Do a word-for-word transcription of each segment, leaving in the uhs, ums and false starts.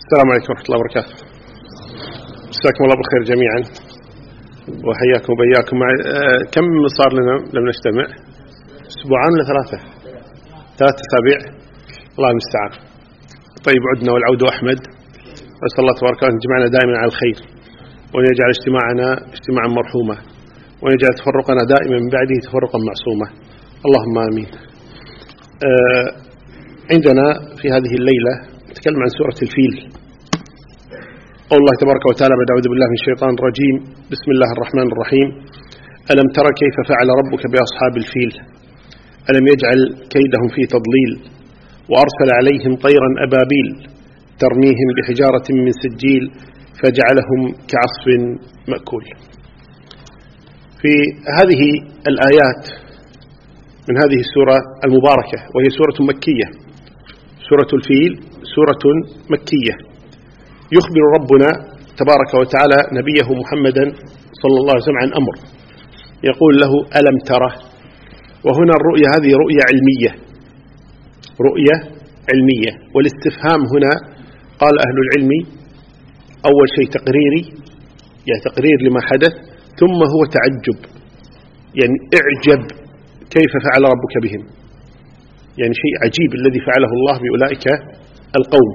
السلام عليكم ورحمة الله وبركاته. مساكم الله بالخير جميعا وحياكم وبياكم. مع... آه كم صار لنا لم نجتمع؟ أسبوعان ولا ثلاثة؟ ثلاثة أسابيع. الله المستعان. طيب عدنا والعود أحمد. أسأل الله تبارك وتعالى أن يجمعنا دائما على الخير، وأن يجعل اجتماعنا اجتماعا مرحوما، وأن يجعل تفرقنا دائما من بعده تفرقا معصوما، اللهم آمين. آه عندنا في هذه الليلة نتكلم عن سورة الفيل. قول الله تبارك وتعالى بعد أعوذ بالله من الشيطان الرجيم، بسم الله الرحمن الرحيم. ألم تر كيف فعل ربك بأصحاب الفيل؟ ألم يجعل كيدهم في تضليل، وأرسل عليهم طيرا أبابيل ترميهم بحجارة من سجيل فجعلهم كعصف مأكول. في هذه الآيات من هذه السورة المباركة، وهي سورة مكية، سورة الفيل سورة مكية، يخبر ربنا تبارك وتعالى نبيه محمدا صلى الله عليه وسلم عن أمر، يقول له ألم تره. وهنا الرؤية هذه رؤية علمية، رؤية علمية، والاستفهام هنا قال أهل العلم أول شيء تقريري، يعني تقرير لما حدث، ثم هو تعجب، يعني اعجب كيف فعل ربك بهم، يعني شيء عجيب الذي فعله الله بأولئك القوم.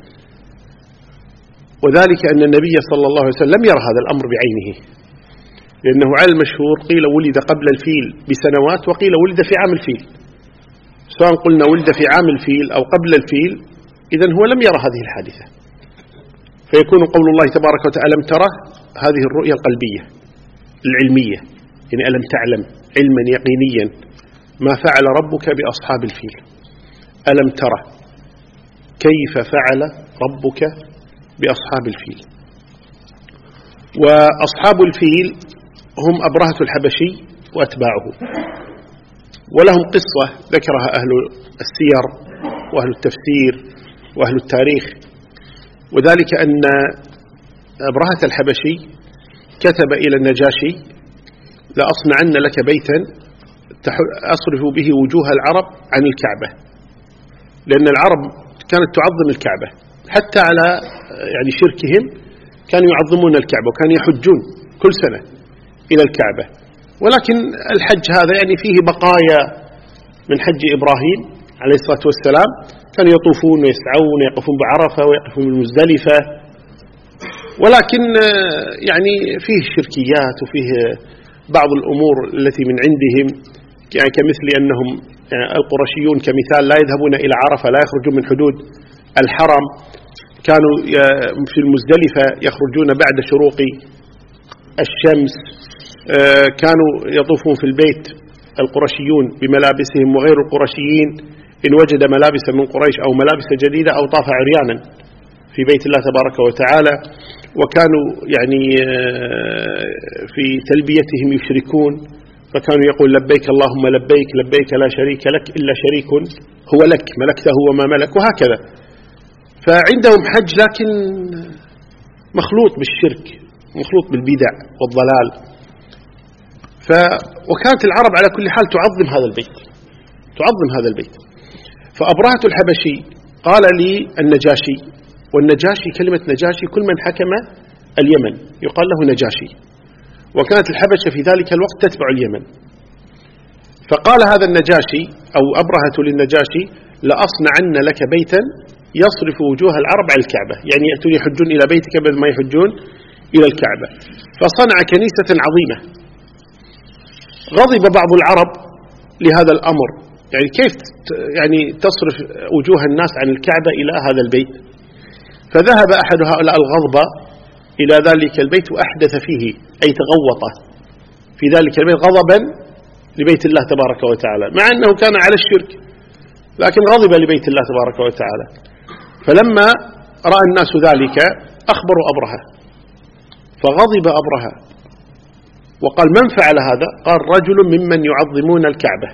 وذلك أن النبي صلى الله عليه وسلم لم يرى هذا الأمر بعينه، لأنه على المشهور قيل ولد قبل الفيل بسنوات، وقيل ولد في عام الفيل. سواء قلنا ولد في عام الفيل أو قبل الفيل، إذن هو لم يرى هذه الحادثة، فيكون قول الله تبارك وتعالى ألم ترى هذه الرؤية القلبية العلمية، يعني ألم تعلم علما يقينيا ما فعل ربك بأصحاب الفيل. ألم ترى كيف فعل ربك بأصحاب الفيل. وأصحاب الفيل هم أبرهة الحبشي وأتباعه، ولهم قصة ذكرها أهل السير وأهل التفسير وأهل التاريخ، وذلك أن أبرهة الحبشي كتب إلى النجاشي لأصنعن لك بيتا أصرف به وجوه العرب عن الكعبة، لأن العرب كانت تعظم الكعبة، حتى على يعني شركهم كانوا يعظمون الكعبة، وكانوا يحجون كل سنة إلى الكعبة. ولكن الحج هذا يعني فيه بقايا من حج إبراهيم عليه الصلاة والسلام، كانوا يطوفون ويسعون ويقفون بعرفة ويقفون بمزدلفة، ولكن يعني فيه شركيات وفيه بعض الأمور التي من عندهم، يعني كمثل أنهم القرشيون كمثال لا يذهبون إلى عرفة، لا يخرجون من حدود الحرم، كانوا في المزدلفة يخرجون بعد شروق الشمس، كانوا يطوفون في البيت القرشيون بملابسهم، وغير القرشيين إن وجد ملابس من قريش أو ملابس جديدة أو طاف عريانا في بيت الله تبارك وتعالى. وكانوا يعني في تلبيتهم يشركون، فكانوا يقول لبيك اللهم لبيك لبيك لا شريك لك إلا شريك هو لك ملكته وما ملك، وهكذا. فعندهم حج لكن مخلوط بالشرك، مخلوط بالبدع والضلال. ف وكانت العرب على كل حال تعظم هذا البيت، تعظم هذا البيت. فأبرهة الحبشي قال لي النجاشي، والنجاشي كلمة نجاشي كل من حكم اليمن يقال له نجاشي، وكانت الحبشة في ذلك الوقت تتبع اليمن. فقال هذا النجاشي أو أبرهة للنجاشي لأصنعن لك بيتا يصرف وجوه العرب على الكعبة، يعني يأتون يحجون إلى بيتك قبل ما يحجون إلى الكعبة. فصنع كنيسة عظيمة. غضب بعض العرب لهذا الأمر، يعني كيف يعني تصرف وجوه الناس عن الكعبة إلى هذا البيت؟ فذهب أحد هؤلاء الغضبة إلى ذلك البيت وأحدث فيه، أي تغوط في ذلك البيت غضبا لبيت الله تبارك وتعالى، مع أنه كان على الشرك، لكن غضب لبيت الله تبارك وتعالى. فلما رأى الناس ذلك أخبروا أبرهة، فغضب أبرهة وقال من فعل هذا؟ قال رجل ممن يعظمون الكعبة.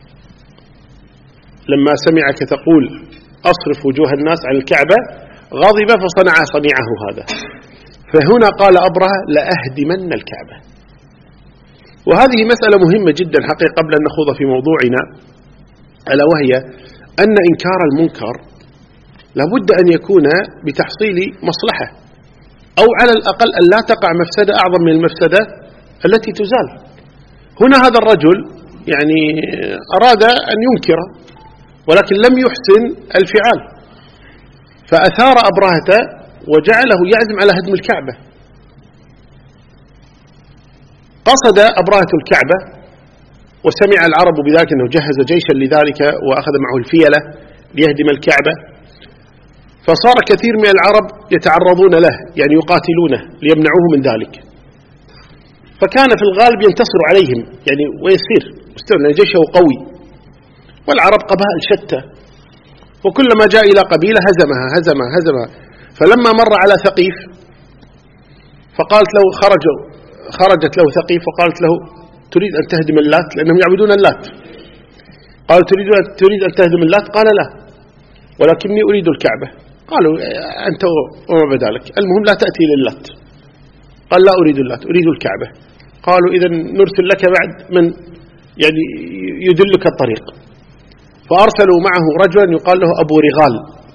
لما سمعك تقول أصرف وجوه الناس عن الكعبة غضب فصنع صنيعه هذا. فهنا قال أبرهة لأهدمن الكعبة. وهذه مسألة مهمة جدا حقيقة قبل أن نخوض في موضوعنا، ألا وهي أن إنكار المنكر لابد أن يكون بتحصيل مصلحة، أو على الأقل أن لا تقع مفسدة أعظم من المفسدة التي تزال. هنا هذا الرجل يعني أراد أن ينكر ولكن لم يحسن الفعال، فأثار أبرهة وجعله يعزم على هدم الكعبة. قصد أبرهة الكعبة وسمع العرب بذلك أنه جهز جيشا لذلك وأخذ معه الفيلة ليهدم الكعبة، فصار كثير من العرب يتعرضون له يعني يقاتلونه ليمنعوه من ذلك، فكان في الغالب ينتصر عليهم يعني ويسير مستمر جيشه قوي، والعرب قبائل شتى، وكلما جاء إلى قبيلة هزمها هزمها هزمها. فلما مر على ثقيف فقالت له خرج خرجت له ثقيف وقالت له تريد أن تهدم اللات لأنهم يعبدون اللات. قال تريد تريد أن تهدم اللات؟ قال لا ولكني أريد الكعبة. قالوا أنت وما بدالك، المهم لا تأتي للات. قال لا أريد اللات أريد الكعبة. قالوا إذن نرسل لك بعد من يعني يدلك الطريق. فأرسلوا معه رجلا يقال له أبو رغال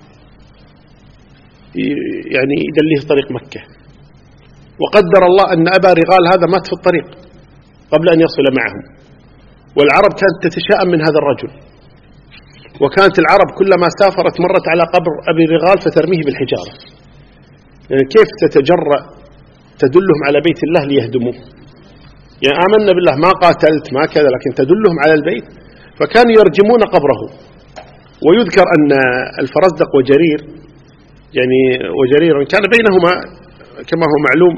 يعني يدليه طريق مكة، وقدر الله أن أبا رغال هذا مات في الطريق قبل أن يصل معهم. والعرب كانت تتشاءم من هذا الرجل، وكانت العرب كلما سافرت مرت على قبر أبي رغال فترميه بالحجارة، يعني كيف تتجرأ تدلهم على بيت الله ليهدموه، يعني آمنا بالله ما قاتلت ما كذا لكن تدلهم على البيت، فكانوا يرجمون قبره. ويذكر أن الفرزدق وجرير يعني وجرير كان بينهما كما هو معلوم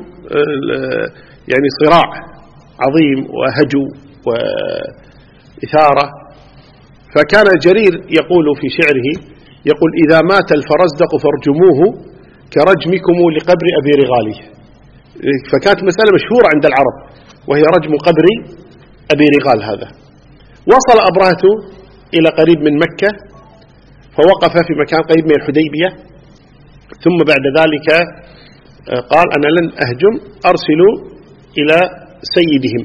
يعني صراع عظيم وهجو وإثارة. فكان جرير يقول في شعره يقول إذا مات الفرزدق فارجموه كرجمكم لقبر أبي رغاله. فكانت مسألة مشهورة عند العرب وهي رجم قبر أبي رغال هذا. وصل أبرهة إلى قريب من مكة فوقف في مكان قريب من الحديبية، ثم بعد ذلك قال أنا لن أهجم أرسلوا إلى سيدهم.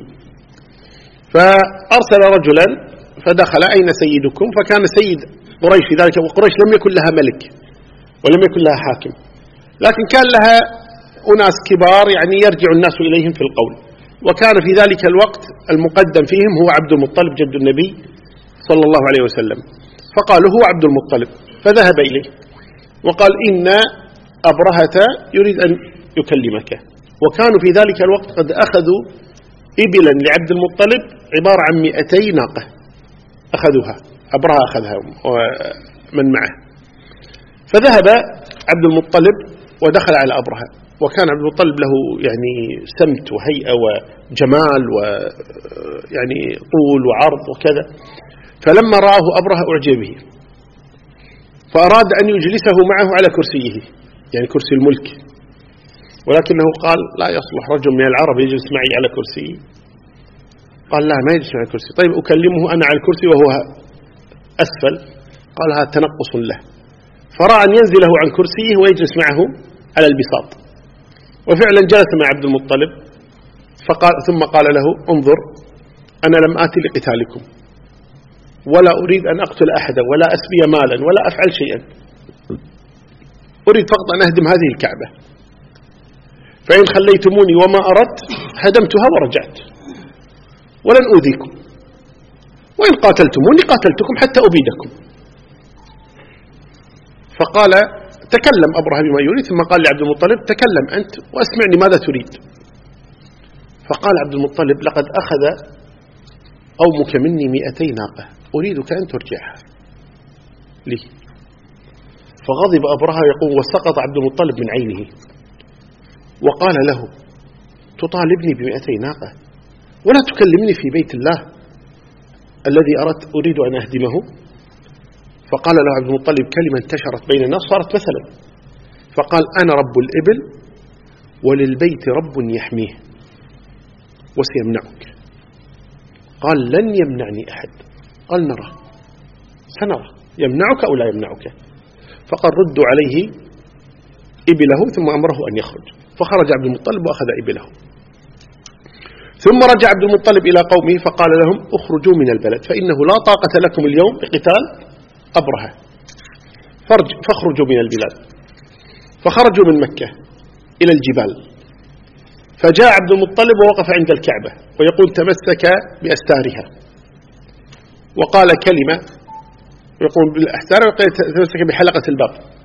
فأرسل رجلا فدخل أين سيدكم؟ فكان سيد قريش في ذلك، وقريش لم يكن لها ملك ولم يكن لها حاكم، لكن كان لها أناس كبار يعني يرجع الناس إليهم في القول. وكان في ذلك الوقت المقدم فيهم هو عبد المطلب جد النبي صلى الله عليه وسلم، فقالوا هو عبد المطلب، فذهب إليه وقال إن أبرهة يريد أن يكلمك. وكانوا في ذلك الوقت قد أخذوا إبلا لعبد المطلب عبارة عن مئتي ناقة أخذوها، أبرهة أخذها ومن معه. فذهب عبد المطلب ودخل على أبرهة، وكان عبد المطلب له يعني سمت وهيئة وجمال ويعني طول وعرض وكذا. فلما رآه أبرهة أعجب به فأراد أن يجلسه معه على كرسيه يعني كرسي الملك، ولكنه قال لا يصلح رجل من العرب يجلس معي على كرسي. قال لا ما يجلس على كرسي. طيب أكلمه أنا على الكرسي وهو أسفل؟ قال هذا تنقص له. فرأى أن ينزله عن كرسيه ويجلس معه على البساط، وفعلا جلس مع عبد المطلب. فقال ثم قال له انظر أنا لم آتي لقتالكم ولا أريد أن أقتل أحدا ولا أسبي مالا ولا أفعل شيئا، أريد فقط أن أهدم هذه الكعبة، فإن خليتموني وما أردت هدمتها ورجعت ولن أؤذيكم، وإن قاتلتموني قاتلتكم حتى أبيدكم. فقال تكلم أبرهة بما يريد، ثم قال لعبد المطلب تكلم أنت وأسمعني ماذا تريد. فقال عبد المطلب لقد أخذ قومك مني مئتي ناقة أريدك أن ترجعها لي. فغضب أبرهة يقول وسقط عبد المطلب من عينه وقال له تطالبني بمئتي ناقة ولا تكلمني في بيت الله الذي أردت أريد أن أهدمه. فقال له عبد المطلب كلمة انتشرت بين الناس صارت مثلا، فقال أنا رب الإبل وللبيت رب يحميه وسيمنعك. قال لن يمنعني أحد. قال نرى سنرى يمنعك أو لا يمنعك. فقال ردوا عليه إبله ثم أمره أن يخرج. فخرج عبد المطلب وأخذ إبله. ثم رجع عبد المطلب إلى قومه فقال لهم اخرجوا من البلد فإنه لا طاقة لكم اليوم بقتال أبرهة. فاخرجوا من البلاد. فخرجوا من مكة إلى الجبال، فجاء عبد المطلب ووقف عند الكعبة ويقول تمسك بأستارها، وقال كلمة، يقول بالأستار، وقال تمسك بحلقة الباب،